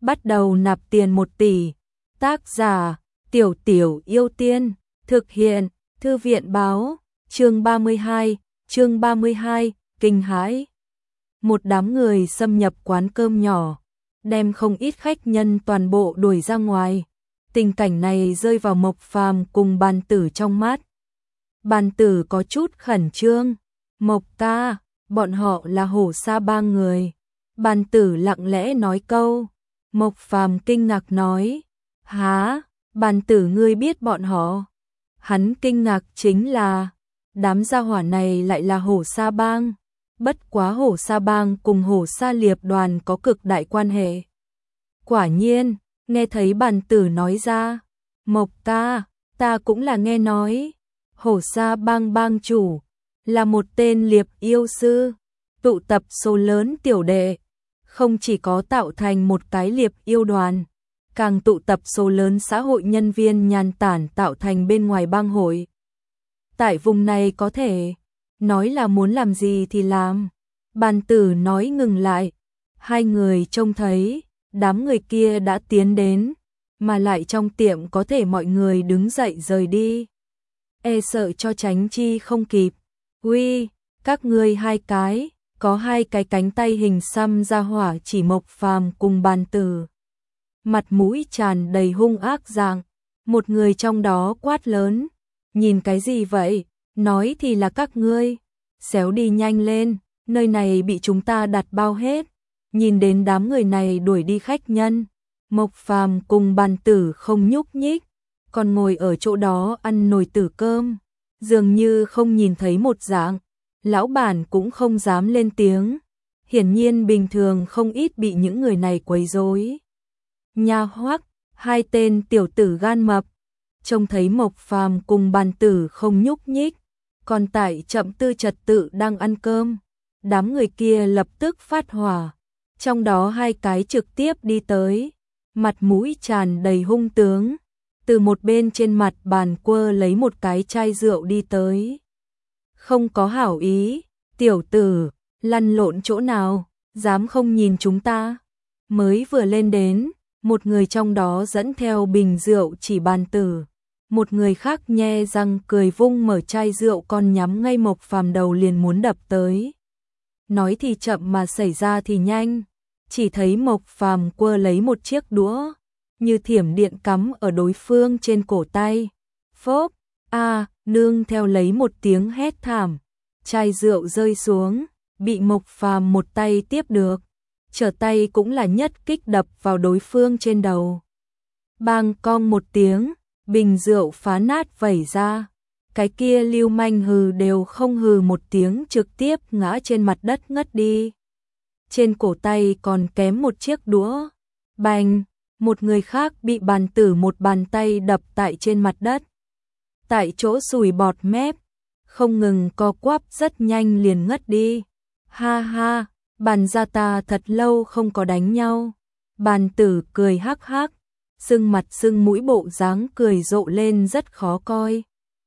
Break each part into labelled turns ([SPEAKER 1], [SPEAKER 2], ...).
[SPEAKER 1] bắt đầu nạp tiền 1 tỷ. Tác giả, Tiểu Tiểu Yêu Tiên, thực hiện, Thư viện báo, chương 32, kinh hãi. Một đám người xâm nhập quán cơm nhỏ, đem không ít khách nhân toàn bộ đuổi ra ngoài. Tình cảnh này rơi vào Mộc Phàm cùng Bàn Tử trong mắt. Bàn Tử có chút khẩn trương. Mộc ca, bọn họ là Hổ Sa Bang người. Bàn Tử lặng lẽ nói câu. Mộc Phàm kinh ngạc nói. Hả? Bàn Tử ngươi biết bọn họ? Hắn kinh ngạc chính là đám gia hỏa này lại là Hổ Sa Bang. Bất quá Hổ Sa Bang cùng Hổ Sa Liệp đoàn có cực đại quan hệ. Quả nhiên, nghe thấy Bàn Tử nói ra. Mộc ca, ta cũng là nghe nói. Hổ Sa Bang bang chủ là một tên liệp yêu sư, tụ tập số lớn tiểu đệ, không chỉ có tạo thành một cái liệp yêu đoàn, càng tụ tập số lớn xã hội nhân viên nhàn tản tạo thành bên ngoài bang hội. Tại vùng này có thể nói là muốn làm gì thì làm. Bàn Tử nói ngừng lại. Hai người trông thấy đám người kia đã tiến đến, mà lại trong tiệm có thể mọi người đứng dậy rời đi. E sợ cho tránh chi không kịp. Uy, các ngươi hai cái, có hai cái cánh tay hình xăm ra hỏa chỉ Mộc Phàm cùng Bàn Tử. Mặt mũi tràn đầy hung ác dạng, một người trong đó quát lớn. Nhìn cái gì vậy? Nói thì là các ngươi. Xéo đi nhanh lên, nơi này bị chúng ta đặt bao hết. Nhìn đến đám người này đuổi đi khách nhân, Mộc Phàm cùng Bàn Tử không nhúc nhích, còn ngồi ở chỗ đó ăn nồi tử cơm, dường như không nhìn thấy một dạng. Lão bản cũng không dám lên tiếng, hiển nhiên bình thường không ít bị những người này quấy rối. Nha hoắc, hai tên tiểu tử gan mập, trông thấy Mộc Phàm cùng Bàn Tử không nhúc nhích, còn tại chậm tư trật tự đang ăn cơm, đám người kia lập tức phát hỏa, trong đó hai cái trực tiếp đi tới, mặt mũi tràn đầy hung tướng, từ một bên trên mặt bàn quơ lấy một cái chai rượu đi tới. Không có hảo ý, tiểu tử, lăn lộn chỗ nào, dám không nhìn chúng ta. Mới vừa lên đến, một người trong đó dẫn theo bình rượu chỉ Bàn Tử, một người khác nhe răng cười vung mở chai rượu còn nhắm ngay Mộc Phàm đầu liền muốn đập tới. Nói thì chậm mà xảy ra thì nhanh, chỉ thấy Mộc Phàm quơ lấy một chiếc đũa, như thiểm điện cắm ở đối phương trên cổ tay. Phốp, nương theo lấy một tiếng hét thảm, chai rượu rơi xuống, bị Mộc Phàm một tay tiếp được, trở tay cũng là nhất kích đập vào đối phương trên đầu. Bang cong một tiếng, bình rượu phá nát vẩy ra, cái kia lưu manh hừ đều không hừ một tiếng trực tiếp ngã trên mặt đất ngất đi. Trên cổ tay còn kém một chiếc đũa. Bành, một người khác bị Bàn Tử một bàn tay đập tại trên mặt đất. Tại chỗ sùi bọt mép, không ngừng co quắp rất nhanh liền ngất đi. Ha ha, Bàn gia ta thật lâu không có đánh nhau. Bàn Tử cười hắc hắc, sưng mặt sưng mũi bộ dáng cười rộ lên rất khó coi.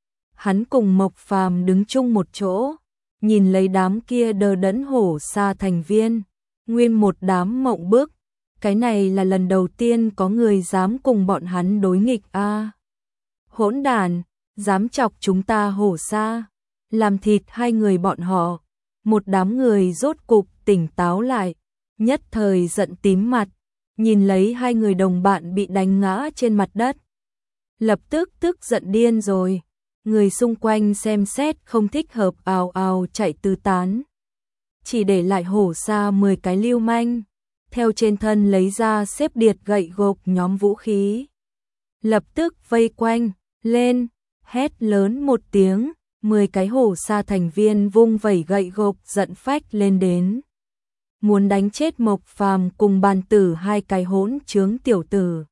[SPEAKER 1] Hắn cùng Mộc Phàm đứng chung một chỗ, nhìn lấy đám kia đờ đẫn Hổ Sa thành viên, nguyên một đám mộng bức. Cái này là lần đầu tiên có người dám cùng bọn hắn đối nghịch a. Hỗn đản, dám chọc chúng ta Hổ Sa, làm thịt hai người bọn họ. Một đám người rốt cục tỉnh táo lại, nhất thời giận tím mặt, nhìn lấy hai người đồng bạn bị đánh ngã trên mặt đất. Lập tức tức giận điên rồi, người xung quanh xem xét không thích hợp ào ào chạy tứ tán. Chỉ để lại Hổ Sa 10 cái lưu manh, theo trên thân lấy ra xếp điệt gậy gộc nhóm vũ khí. Lập tức vây quanh, lên, hét lớn một tiếng, 10 cái Hổ Sa thành viên vung vẩy gậy gộc giận phách lên đến. Muốn đánh chết Mộc Phàm cùng Bàn Tử hai cái hỗn trướng tiểu tử.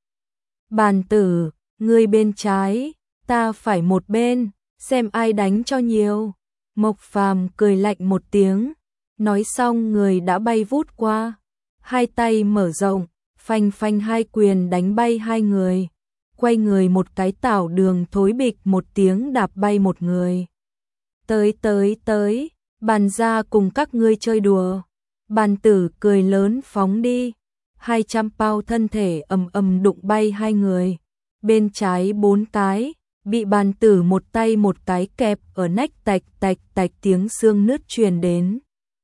[SPEAKER 1] Bàn Tử, ngươi bên trái, ta phải một bên, xem ai đánh cho nhiều. Mộc Phàm cười lạnh một tiếng, nói xong người đã bay vút qua, hai tay mở rộng, phanh phanh hai quyền đánh bay hai người, quay người một cái tảo đường thối bịch một tiếng đạp bay một người. Tới, Bàn gia cùng các ngươi chơi đùa. Bàn Tử cười lớn phóng đi, 200 pound thân thể ầm ầm đụng bay hai người. Bên trái 4 cái, bị bàn tử một tay một cái kẹp ở nách, tạch tạch tạch tiếng xương nứt truyền đến.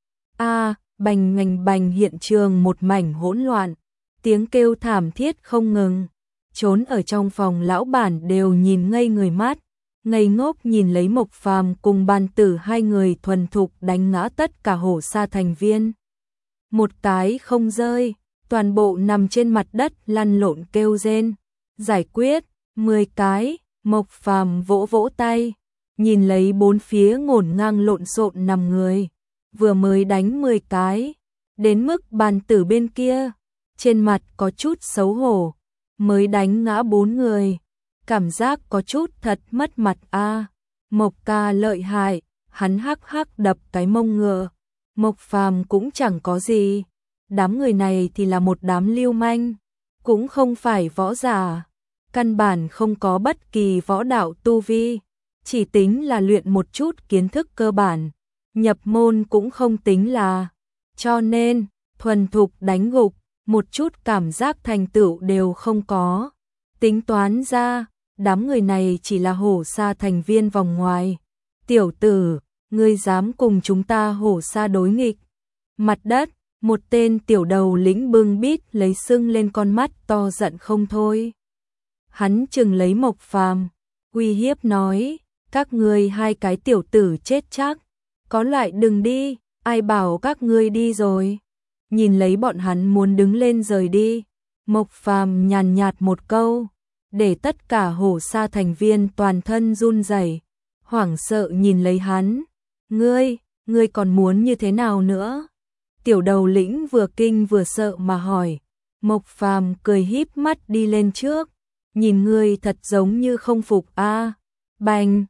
[SPEAKER 1] Bành ngành bành, hiện trường một mảnh hỗn loạn, tiếng kêu thảm thiết không ngừng. Trốn ở trong phòng lão bản đều nhìn ngây người mắt, ngây ngốc nhìn lấy Mộc Phàm cùng bàn tử hai người thuần thục đánh ngã tất cả hổ sa thành viên. Một cái không rơi, toàn bộ nằm trên mặt đất lăn lộn kêu rên. Giải quyết, 10 cái, Mộc Phàm vỗ vỗ tay, nhìn lấy bốn phía ngổn ngang lộn xộn nằm người. Vừa mới đánh 10 cái, đến mức bàn tử bên kia, trên mặt có chút xấu hổ, mới đánh ngã 4 người. Cảm giác có chút thật mất mặt a. Mộc ca lợi hại, hắn hắc hắc đập cái mông ngựa. Mộc Phàm cũng chẳng có gì, đám người này thì là một đám lưu manh, cũng không phải võ giả, căn bản không có bất kỳ võ đạo tu vi, chỉ tính là luyện một chút kiến thức cơ bản, nhập môn cũng không tính là, cho nên thuần thục đánh gục, một chút cảm giác thành tựu đều không có. Tính toán ra, đám người này chỉ là hổ sa thành viên vòng ngoài. Tiểu tử, ngươi dám cùng chúng ta hổ sa đối nghịch? Mặt đất, một tên tiểu đầu lĩnh bưng bít lấy sưng lên con mắt to giận không thôi. Hắn chừng lấy Mộc Phàm, uy hiếp nói, các ngươi hai cái tiểu tử chết chắc, có lại đừng đi, ai bảo các ngươi đi rồi. Nhìn lấy bọn hắn muốn đứng lên rời đi, Mộc Phàm nhàn nhạt một câu, để tất cả hổ sa thành viên toàn thân run rẩy, hoảng sợ nhìn lấy hắn. Ngươi còn muốn như thế nào nữa? Tiểu đầu lĩnh vừa kinh vừa sợ mà hỏi. Mộc Phàm cười híp mắt đi lên trước, nhìn ngươi thật giống như không phục a. Bành,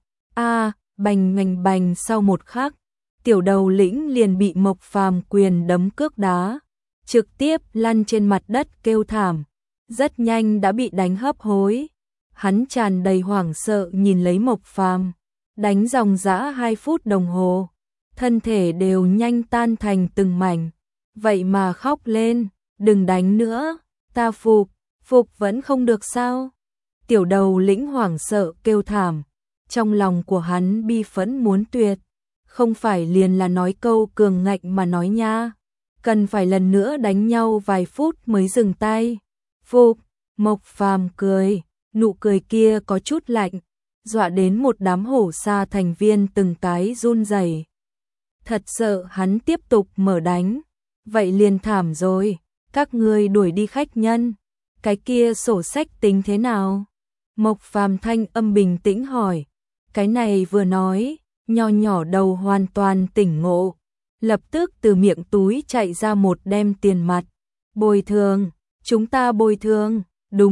[SPEAKER 1] bành ngành bành, sau một khắc, tiểu đầu lĩnh liền bị Mộc Phàm quyền đấm cước đá, trực tiếp lăn trên mặt đất kêu thảm, rất nhanh đã bị đánh hấp hối. Hắn tràn đầy hoảng sợ nhìn lấy Mộc Phàm, đánh dòng dã 2 phút đồng hồ, thân thể đều nhanh tan thành từng mảnh, vậy mà khóc lên, đừng đánh nữa, ta phục vẫn không được sao? Tiểu đầu lĩnh hoảng sợ kêu thảm, trong lòng của hắn bi phẫn muốn tuyệt, không phải liền là nói câu cường ngạnh mà nói nha, cần phải lần nữa đánh nhau vài phút mới dừng tay. Phục, Mộc Phàm cười, nụ cười kia có chút lạnh, dọa đến một đám hổ sa thành viên từng cái run rẩy. Thật sợ hắn tiếp tục mở đánh, vậy liền thảm rồi, các ngươi đuổi đi khách nhân, cái kia sổ sách tính thế nào? Mộc Phàm thanh âm bình tĩnh hỏi, cái này vừa nói, nho nhỏ đầu hoàn toàn tỉnh ngộ, lập tức từ miệng túi chạy ra một đem tiền mặt. Bồi thường, chúng ta bồi thường,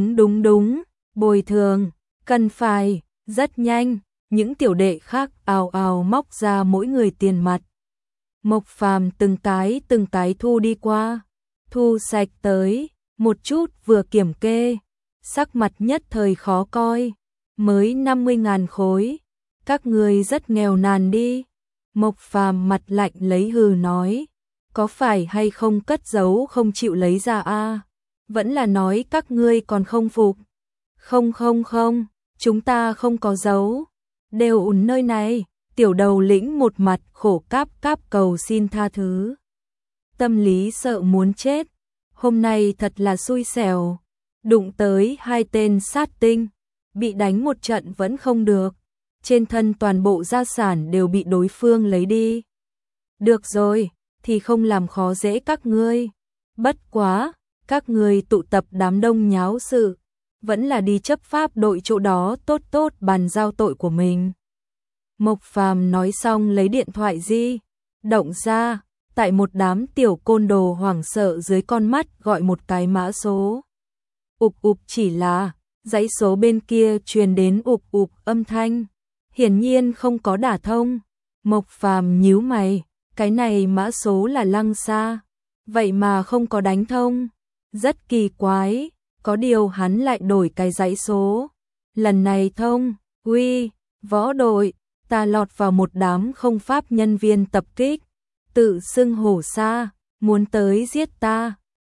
[SPEAKER 1] đúng, bồi thường, cần phải, rất nhanh, những tiểu đệ khác ào ào móc ra mỗi người tiền mặt. Mộc Phàm từng cái thu đi qua, thu sạch tới, một chút vừa kiểm kê, sắc mặt nhất thời khó coi, mới 50.000 khối, các ngươi rất nghèo nàn đi. Mộc Phàm mặt lạnh lấy hừ nói, có phải hay không cất giấu không chịu lấy ra a? Vẫn là nói các ngươi còn không phục? Không, chúng ta không có giấu, đều ủn nơi này. Tiểu đầu lĩnh một mặt khổ cáp cầu xin tha thứ. Tâm lý sợ muốn chết, hôm nay thật là xui xẻo, đụng tới 2 tên sát tinh, bị đánh một trận vẫn không được, trên thân toàn bộ gia sản đều bị đối phương lấy đi. Được rồi, thì không làm khó dễ các ngươi, bất quá, các ngươi tụ tập đám đông nháo sự, vẫn là đi chấp pháp đội chỗ đó tốt bàn giao tội của mình. Mộc Phàm nói xong lấy điện thoại di động ra, tại một đám tiểu côn đồ hoảng sợ dưới con mắt gọi một cái mã số. Ụp chỉ là, dãy số bên kia truyền đến ụp âm thanh, hiển nhiên không có đả thông. Mộc Phàm nhíu mày, cái này mã số là Lăng Sa, vậy mà không có đánh thông, rất kỳ quái, có điều hắn lại đổi cái dãy số, lần này thông. Uy, võ đội, ta lọt vào một đám không pháp nhân viên tập kích, tự xưng hổ sa, muốn tới giết ta,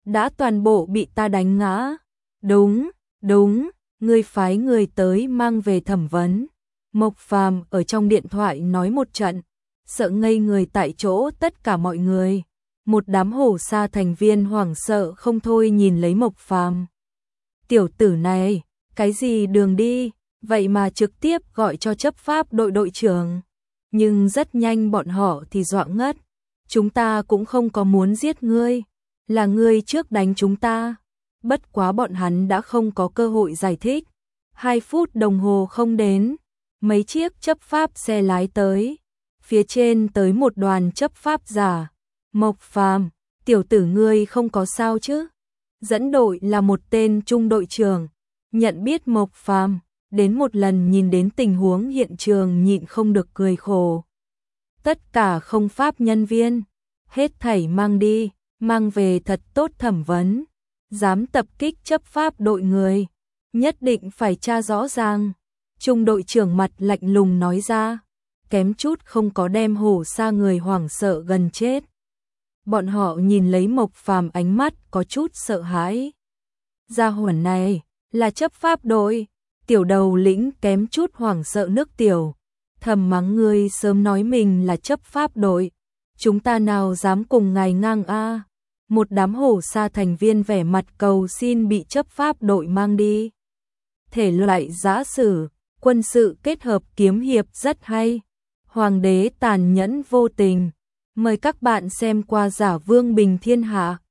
[SPEAKER 1] đã toàn bộ bị ta đánh ngã. Đúng, đúng, ngươi phái người tới mang về thẩm vấn. Mộc Phàm ở trong điện thoại nói một trận, sợ ngây người tại chỗ tất cả mọi người. Một đám hổ sa thành viên hoảng sợ không thôi nhìn lấy Mộc Phàm. Tiểu tử này, cái gì đường đi, vậy mà trực tiếp gọi cho chấp pháp đội đội trưởng. Nhưng rất nhanh bọn họ thì dọa ngất. Chúng ta cũng không có muốn giết ngươi, là ngươi trước đánh chúng ta. Bất quá bọn hắn đã không có cơ hội giải thích. 2 phút đồng hồ không đến, mấy chiếc chấp pháp xe lái tới. Phía trên tới một đoàn chấp pháp giả. Mộc Phàm, tiểu tử ngươi không có sao chứ? Dẫn đội là một tên trung đội trưởng, nhận biết Mộc Phàm, đến một lần nhìn đến tình huống hiện trường nhịn không được cười khổ. Tất cả không pháp nhân viên, hết thảy mang đi, mang về thật tốt thẩm vấn. Dám tập kích chấp pháp đội người, nhất định phải tra rõ ràng. Trung đội trưởng mặt lạnh lùng nói ra, kém chút không có đem hổ sa người hoảng sợ gần chết. Bọn họ nhìn lấy Mộc Phàm ánh mắt có chút sợ hãi. Gia hỏa này là chấp pháp đội. Tiểu đầu lĩnh kém chút hoảng sợ nước tiểu, thầm mắng ngươi sớm nói mình là chấp pháp đội, chúng ta nào dám cùng ngài ngang a. Một đám hổ sa thành viên vẻ mặt cầu xin bị chấp pháp đội mang đi. Thể loại giã sử, quân sự kết hợp kiếm hiệp rất hay. Hoàng đế tàn nhẫn vô tình. Mời các bạn xem qua Giả Vương Bình Thiên Hạ.